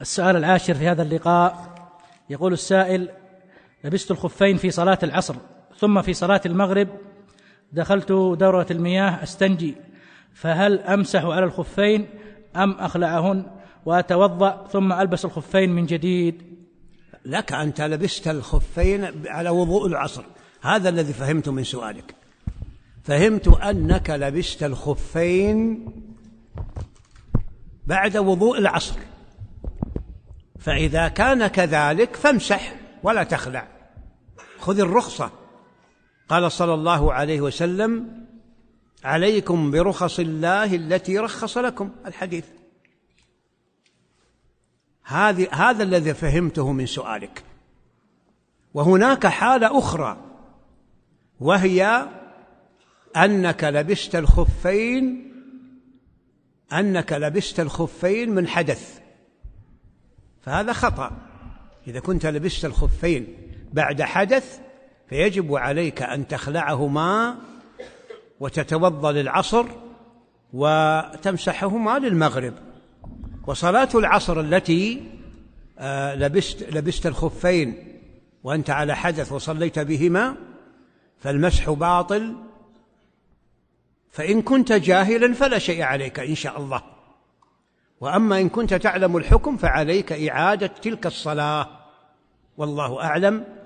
السؤال العاشر في هذا اللقاء، يقول السائل: لبست الخفين في صلاة العصر، ثم في صلاة المغرب دخلت دورة المياه أستنجي، فهل أمسح على الخفين أم أخلعهن وأتوضأ ثم ألبس الخفين من جديد؟ لك أنت لبست الخفين على وضوء العصر، هذا الذي فهمت من سؤالك. فهمت أنك لبست الخفين بعد وضوء العصر، فإذا كان كذلك فامسح ولا تخلع، خذ الرخصة. قال صلى الله عليه وسلم: عليكم برخص الله التي رخص لكم، الحديث. هذا الذي فهمته من سؤالك. وهناك حالة أخرى، وهي أنك لبست الخفين من حدث، فهذا خطأ. إذا كنت لبست الخفين بعد حدث فيجب عليك أن تخلعهما وتتوضأ للعصر وتمسحهما للمغرب. وصلاة العصر التي لبست الخفين وأنت على حدث وصليت بهما فالمسح باطل، فإن كنت جاهلا فلا شيء عليك إن شاء الله. وأما إن كنت تعلم الحكم فعليك إعادة تلك الصلاة، والله أعلم.